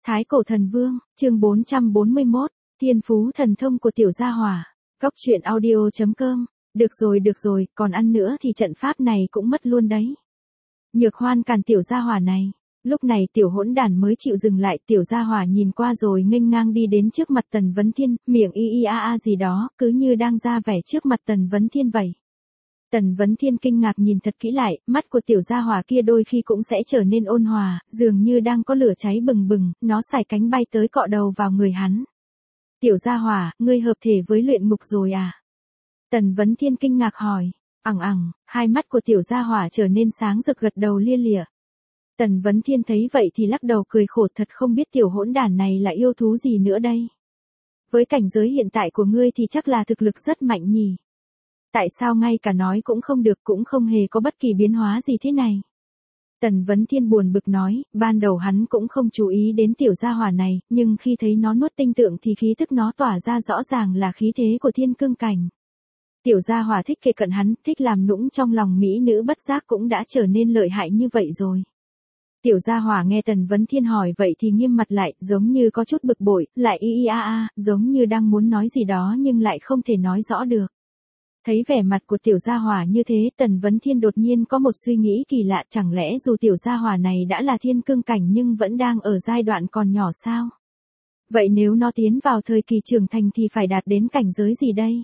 Thái cổ thần vương, chương 441, thiên phú thần thông của tiểu gia hỏa. Góc truyện audio.com. Được rồi, còn ăn nữa thì trận pháp này cũng mất luôn đấy. Nhược Hoan cản tiểu gia hỏa này. Lúc này tiểu hỗn đản mới chịu dừng lại, tiểu gia hỏa nhìn qua rồi nghênh ngang đi đến trước mặt Tần Vấn Thiên, miệng y a a gì đó, cứ như đang ra vẻ trước mặt Tần Vấn Thiên vậy. Tần Vấn Thiên kinh ngạc nhìn thật kỹ lại, mắt của tiểu gia hỏa kia đôi khi cũng sẽ trở nên ôn hòa, dường như đang có lửa cháy bừng bừng, nó xải cánh bay tới cọ đầu vào người hắn. Tiểu gia hỏa, ngươi hợp thể với luyện ngục rồi à? Tần Vấn Thiên kinh ngạc hỏi. Hai mắt của tiểu gia hỏa trở nên sáng rực gật đầu lia lịa. Tần Vấn Thiên thấy vậy thì lắc đầu cười khổ, thật không biết tiểu hỗn đản này là yêu thú gì nữa đây. Với cảnh giới hiện tại của ngươi thì chắc là thực lực rất mạnh nhỉ. Tại sao ngay cả nói cũng không được, cũng không hề có bất kỳ biến hóa gì thế này? Tần Vấn Thiên buồn bực nói, ban đầu hắn cũng không chú ý đến tiểu gia hỏa này, nhưng khi thấy nó nuốt tinh tượng thì khí thức nó tỏa ra rõ ràng là khí thế của thiên cương cảnh. Tiểu gia hỏa thích kề cận hắn, thích làm nũng trong lòng mỹ nữ, bất giác cũng đã trở nên lợi hại như vậy rồi. Tiểu gia hỏa nghe Tần Vấn Thiên hỏi vậy thì nghiêm mặt lại, giống như có chút bực bội, lại giống như đang muốn nói gì đó nhưng lại không thể nói rõ được. Thấy vẻ mặt của tiểu gia hỏa như thế, Tần Vấn Thiên đột nhiên có một suy nghĩ kỳ lạ, chẳng lẽ dù tiểu gia hỏa này đã là thiên cương cảnh nhưng vẫn đang ở giai đoạn còn nhỏ sao? Vậy nếu nó tiến vào thời kỳ trưởng thành thì phải đạt đến cảnh giới gì đây?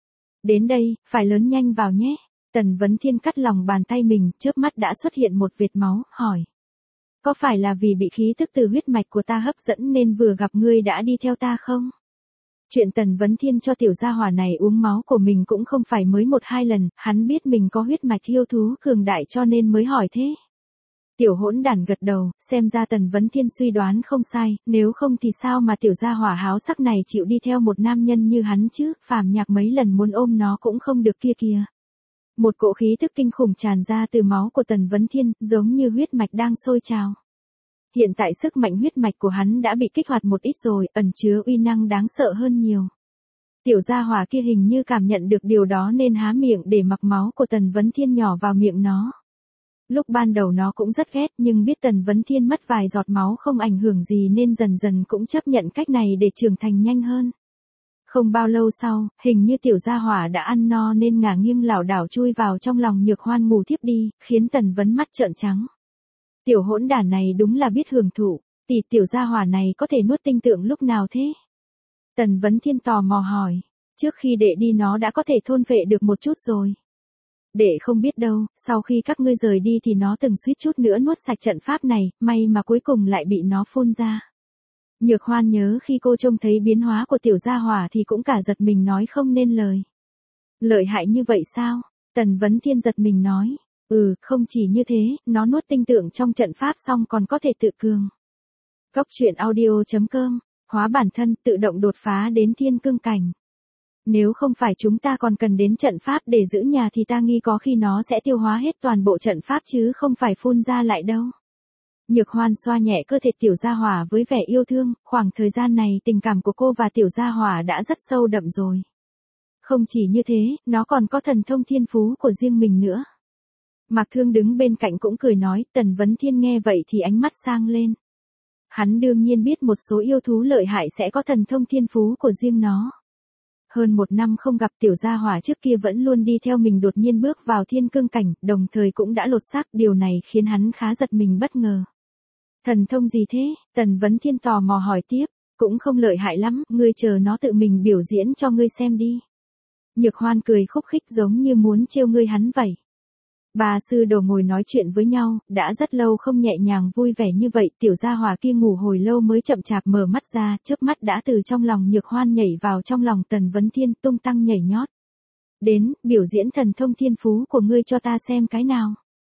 Đến đây, phải lớn nhanh vào nhé. Tần Vấn Thiên cắt lòng bàn tay mình, chớp mắt đã xuất hiện một vệt máu, hỏi. Có phải là vì bị khí tức từ huyết mạch của ta hấp dẫn nên vừa gặp ngươi đã đi theo ta không? Chuyện Tần Vấn Thiên cho tiểu gia hỏa này uống máu của mình cũng không phải mới một hai lần, hắn biết mình có huyết mạch yêu thú cường đại cho nên mới hỏi thế. Tiểu hỗn đản gật đầu, xem ra Tần Vấn Thiên suy đoán không sai, nếu không thì sao mà tiểu gia hỏa háo sắc này chịu đi theo một nam nhân như hắn chứ, Phàm Nhạc mấy lần muốn ôm nó cũng không được kia kìa. Một cỗ khí tức kinh khủng tràn ra từ máu của Tần Vấn Thiên, giống như huyết mạch đang sôi trào. Hiện tại sức mạnh huyết mạch của hắn đã bị kích hoạt một ít rồi, ẩn chứa uy năng đáng sợ hơn nhiều. Tiểu gia hỏa kia hình như cảm nhận được điều đó nên há miệng để mặc máu của Tần Vấn Thiên nhỏ vào miệng nó. Lúc ban đầu nó cũng rất ghét nhưng biết Tần Vấn Thiên mất vài giọt máu không ảnh hưởng gì nên dần dần cũng chấp nhận cách này để trưởng thành nhanh hơn. Không bao lâu sau, hình như tiểu gia hỏa đã ăn no nên ngả nghiêng lảo đảo chui vào trong lòng Nhược Hoan ngủ thiếp đi, khiến Tần Vấn mắt trợn trắng. Tiểu hỗn đản này đúng là biết hưởng thụ, tiểu gia hỏa này có thể nuốt tinh tượng lúc nào thế? Tần Vấn Thiên tò mò hỏi, trước khi đệ đi nó đã có thể thôn phệ được một chút rồi. Đệ không biết đâu, sau khi các ngươi rời đi thì nó từng suýt chút nữa nuốt sạch trận pháp này, may mà cuối cùng lại bị nó phun ra. Nhược Hoan nhớ khi cô trông thấy biến hóa của tiểu gia hỏa thì cũng cả giật mình nói không nên lời. Lợi hại như vậy sao? Tần Vấn Thiên giật mình nói. Không chỉ như thế, nó nuốt tinh tượng trong trận pháp xong còn có thể tự cường. Góc truyện audio.com, hóa bản thân tự động đột phá đến thiên cương cảnh. Nếu không phải chúng ta còn cần đến trận pháp để giữ nhà thì ta nghi có khi nó sẽ tiêu hóa hết toàn bộ trận pháp chứ không phải phun ra lại đâu. Nhược Hoan xoa nhẹ cơ thể tiểu gia hỏa với vẻ yêu thương, khoảng thời gian này tình cảm của cô và tiểu gia hỏa đã rất sâu đậm rồi. Không chỉ như thế, nó còn có thần thông thiên phú của riêng mình nữa. Mạc Thương đứng bên cạnh cũng cười nói, Tần Vấn Thiên nghe vậy thì ánh mắt sang lên. Hắn đương nhiên biết một số yêu thú lợi hại sẽ có thần thông thiên phú của riêng nó. Hơn một năm không gặp tiểu gia hỏa trước kia vẫn luôn đi theo mình đột nhiên bước vào thiên cương cảnh, đồng thời cũng đã lột xác, điều này khiến hắn khá giật mình bất ngờ. Thần thông gì thế? Tần Vấn Thiên tò mò hỏi tiếp, cũng không lợi hại lắm, ngươi chờ nó tự mình biểu diễn cho ngươi xem đi. Nhược Hoan cười khúc khích giống như muốn trêu ngươi hắn vậy. Ba sư đồ ngồi nói chuyện với nhau, đã rất lâu không nhẹ nhàng vui vẻ như vậy, tiểu gia hỏa kia ngủ hồi lâu mới chậm chạp mở mắt ra, chớp mắt đã từ trong lòng Nhược Hoan nhảy vào trong lòng Tần Vấn Thiên, tung tăng nhảy nhót. Đến, biểu diễn thần thông thiên phú của ngươi cho ta xem cái nào.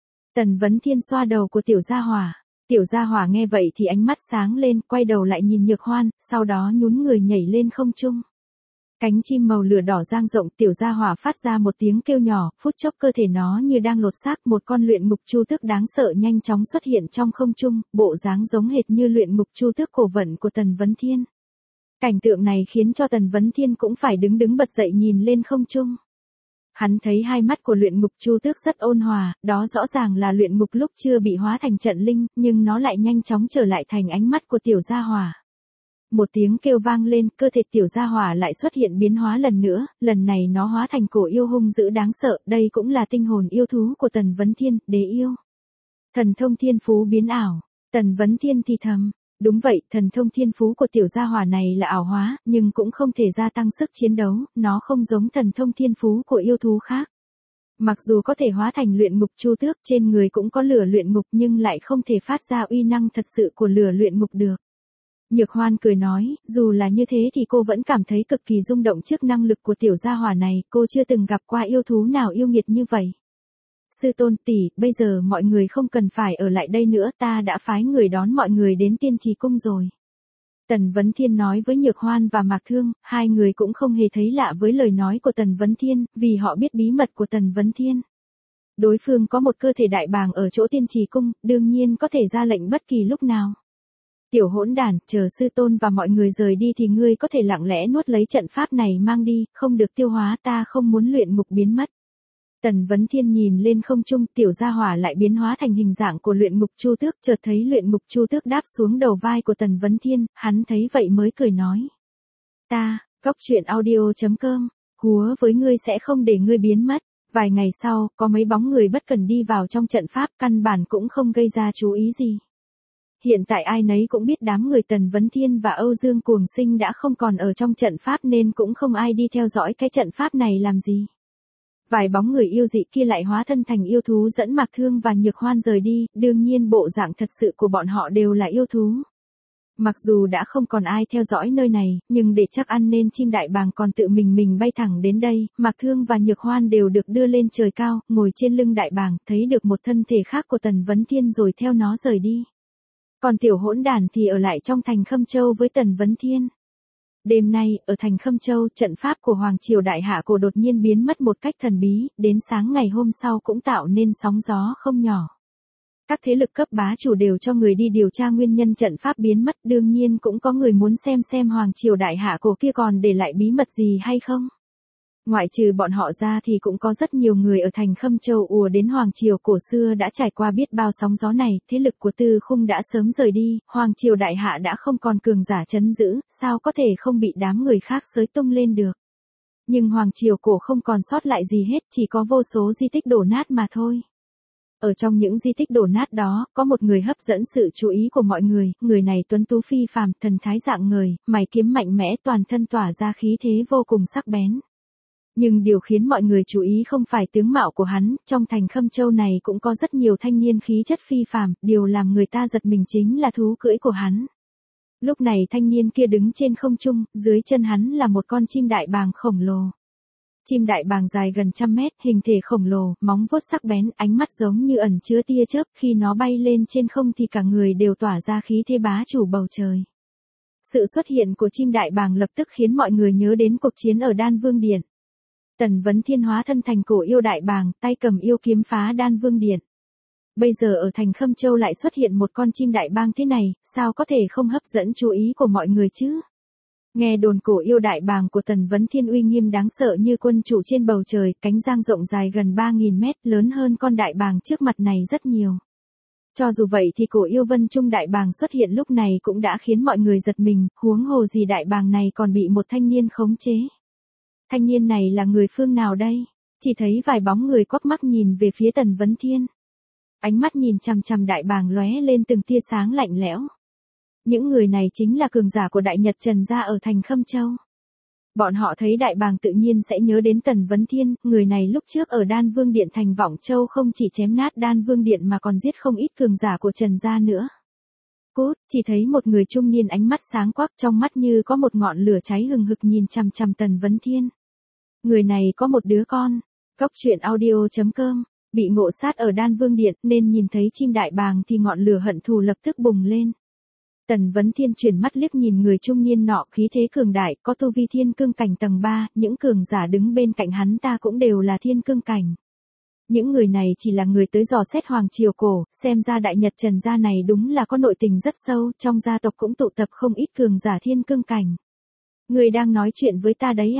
Tần Vấn Thiên xoa đầu của tiểu gia hỏa. Tiểu gia hỏa nghe vậy thì ánh mắt sáng lên, quay đầu lại nhìn Nhược Hoan, sau đó nhún người nhảy lên không trung. Cánh chim màu lửa đỏ dang rộng, tiểu gia hỏa phát ra một tiếng kêu nhỏ, phút chốc cơ thể nó như đang lột xác, một con luyện ngục chu tước đáng sợ nhanh chóng xuất hiện trong không trung, bộ dáng giống hệt như luyện ngục chu tước cổ vận của Tần Vấn Thiên. Cảnh tượng này khiến cho Tần Vấn Thiên cũng phải đứng bật dậy nhìn lên không trung. Hắn thấy hai mắt của luyện ngục Chu Tước rất ôn hòa, đó rõ ràng là luyện ngục lúc chưa bị hóa thành trận linh, nhưng nó lại nhanh chóng trở lại thành ánh mắt của tiểu gia hỏa. Một tiếng kêu vang lên, cơ thể tiểu gia hỏa lại xuất hiện biến hóa lần nữa, lần này nó hóa thành cổ yêu hung dữ đáng sợ, đây cũng là tinh hồn yêu thú của Tần Vấn Thiên, đế yêu. Thần thông thiên phú biến ảo, Tần Vấn Thiên thì thầm. Đúng vậy, thần thông thiên phú của tiểu gia hỏa này là ảo hóa, nhưng cũng không thể gia tăng sức chiến đấu, nó không giống thần thông thiên phú của yêu thú khác. Mặc dù có thể hóa thành luyện ngục Chu Tước, trên người cũng có lửa luyện ngục nhưng lại không thể phát ra uy năng thật sự của lửa luyện ngục được. Nhược Hoan cười nói, dù là như thế thì cô vẫn cảm thấy cực kỳ rung động trước năng lực của tiểu gia hỏa này, cô chưa từng gặp qua yêu thú nào yêu nghiệt như vậy. Sư tôn tỷ, bây giờ mọi người không cần phải ở lại đây nữa, ta đã phái người đón mọi người đến Tiên Trì Cung rồi. Tần Vấn Thiên nói với Nhược Hoan và Mạc Thương, hai người cũng không hề thấy lạ với lời nói của Tần Vấn Thiên, vì họ biết bí mật của Tần Vấn Thiên. Đối phương có một cơ thể đại bàng ở chỗ Tiên Trì Cung, đương nhiên có thể ra lệnh bất kỳ lúc nào. Tiểu hỗn đản, chờ sư tôn và mọi người rời đi thì ngươi có thể lặng lẽ nuốt lấy trận pháp này mang đi, không được tiêu hóa, ta không muốn luyện ngục biến mất. Tần Vấn Thiên nhìn lên không trung, tiểu gia hỏa lại biến hóa thành hình dạng của luyện ngục Chu Tước, chợt thấy luyện ngục Chu Tước đáp xuống đầu vai của Tần Vấn Thiên, hắn thấy vậy mới cười nói. Ta, coctruyện.audio.com, húa với ngươi sẽ không để ngươi biến mất. Vài ngày sau, có mấy bóng người bất cần đi vào trong trận pháp, căn bản cũng không gây ra chú ý gì. Hiện tại ai nấy cũng biết đám người Tần Vấn Thiên và Âu Dương Cuồng Sinh đã không còn ở trong trận pháp nên cũng không ai đi theo dõi cái trận pháp này làm gì. Vài bóng người yêu dị kia lại hóa thân thành yêu thú dẫn Mạc Thương và Nhược Hoan rời đi, đương nhiên bộ dạng thật sự của bọn họ đều là yêu thú. Mặc dù đã không còn ai theo dõi nơi này, nhưng để chắc ăn nên chim đại bàng còn tự mình bay thẳng đến đây, Mạc Thương và Nhược Hoan đều được đưa lên trời cao, ngồi trên lưng đại bàng, thấy được một thân thể khác của Tần Vấn Thiên rồi theo nó rời đi. Còn tiểu hỗn đản thì ở lại trong thành Khâm Châu với Tần Vấn Thiên. Đêm nay, ở thành Khâm Châu, trận pháp của Hoàng Triều Đại Hạ Cổ đột nhiên biến mất một cách thần bí, đến sáng ngày hôm sau cũng tạo nên sóng gió không nhỏ. Các thế lực cấp bá chủ đều cho người đi điều tra nguyên nhân trận pháp biến mất, đương nhiên cũng có người muốn xem Hoàng Triều Đại Hạ Cổ kia còn để lại bí mật gì hay không. Ngoại trừ bọn họ ra thì cũng có rất nhiều người ở thành Khâm Châu ùa đến Hoàng Triều cổ xưa đã trải qua biết bao sóng gió này, thế lực của Tư Khung đã sớm rời đi, Hoàng Triều Đại Hạ đã không còn cường giả trấn giữ, sao có thể không bị đám người khác xới tung lên được. Nhưng Hoàng Triều cổ không còn sót lại gì hết, chỉ có vô số di tích đổ nát mà thôi. Ở trong những di tích đổ nát đó, có một người hấp dẫn sự chú ý của mọi người này tuấn tú phi phàm, thần thái dạng ngời, mày kiếm mạnh mẽ, toàn thân tỏa ra khí thế vô cùng sắc bén. Nhưng điều khiến mọi người chú ý không phải tướng mạo của hắn, trong thành Khâm Châu này cũng có rất nhiều thanh niên khí chất phi phàm, điều làm người ta giật mình chính là thú cưỡi của hắn. Lúc này thanh niên kia đứng trên không trung, dưới chân hắn là một con chim đại bàng khổng lồ. Chim đại bàng dài gần 100 mét, hình thể khổng lồ, móng vuốt sắc bén, ánh mắt giống như ẩn chứa tia chớp, khi nó bay lên trên không thì cả người đều tỏa ra khí thế bá chủ bầu trời. Sự xuất hiện của chim đại bàng lập tức khiến mọi người nhớ đến cuộc chiến ở Đan Vương Điện. Tần Vấn Thiên hóa thân thành cổ yêu đại bàng, tay cầm yêu kiếm phá Đan Vương Điện. Bây giờ ở thành Khâm Châu lại xuất hiện một con chim đại bàng thế này, sao có thể không hấp dẫn chú ý của mọi người chứ? Nghe đồn cổ yêu đại bàng của Tần Vấn Thiên uy nghiêm đáng sợ như quân trụ trên bầu trời, cánh giang rộng dài gần 3.000 mét, lớn hơn con đại bàng trước mặt này rất nhiều. Cho dù vậy thì cổ yêu Vân Trung đại bàng xuất hiện lúc này cũng đã khiến mọi người giật mình, huống hồ gì đại bàng này còn bị một thanh niên khống chế. Thanh niên này là người phương nào đây? Chỉ thấy vài bóng người quắc mắt nhìn về phía Tần Vấn Thiên. Ánh mắt nhìn chằm chằm đại bàng lóe lên từng tia sáng lạnh lẽo. Những người này chính là cường giả của Đại Nhật Trần gia ở thành Khâm Châu. Bọn họ thấy đại bàng tự nhiên sẽ nhớ đến Tần Vấn Thiên, người này lúc trước ở Đan Vương Điện thành Vọng Châu không chỉ chém nát Đan Vương Điện mà còn giết không ít cường giả của Trần gia nữa. Cút, chỉ thấy một người trung niên ánh mắt sáng quắc, trong mắt như có một ngọn lửa cháy hừng hực nhìn chằm chằm Tần Vấn Thiên. Người này có một đứa con. Coctruyện.audio.com, bị ngộ sát ở Đan Vương Điện nên nhìn thấy chim đại bàng thì ngọn lửa hận thù lập tức bùng lên. Tần Vấn Thiên chuyển mắt liếc nhìn người trung niên nọ, khí thế cường đại, có tu vi thiên cương cảnh tầng 3, những cường giả đứng bên cạnh hắn ta cũng đều là thiên cương cảnh. Những người này chỉ là người tới dò xét Hoàng Triều cổ, xem ra Đại Nhật Trần gia này đúng là có nội tình rất sâu, trong gia tộc cũng tụ tập không ít cường giả thiên cương cảnh. Người đang nói chuyện với ta đấy à?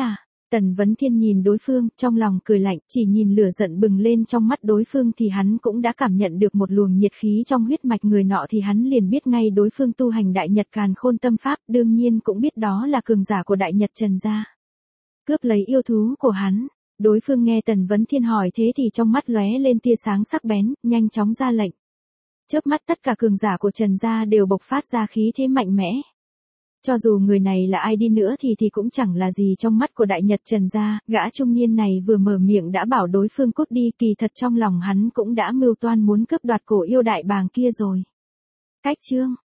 Tần Vấn Thiên nhìn đối phương, trong lòng cười lạnh, chỉ nhìn lửa giận bừng lên trong mắt đối phương thì hắn cũng đã cảm nhận được một luồng nhiệt khí trong huyết mạch người nọ thì hắn liền biết ngay đối phương tu hành Đại Nhật Càn Khôn Tâm Pháp, đương nhiên cũng biết đó là cường giả của Đại Nhật Trần gia. Cướp lấy yêu thú của hắn, đối phương nghe Tần Vấn Thiên hỏi thế thì trong mắt lóe lên tia sáng sắc bén, nhanh chóng ra lệnh. Chớp mắt tất cả cường giả của Trần gia đều bộc phát ra khí thế mạnh mẽ. Cho dù người này là ai đi nữa thì cũng chẳng là gì trong mắt của Đại Nhật Trần gia, gã trung niên này vừa mở miệng đã bảo đối phương cút đi, kỳ thật trong lòng hắn cũng đã mưu toan muốn cướp đoạt cổ yêu đại bàng kia rồi. Cách chương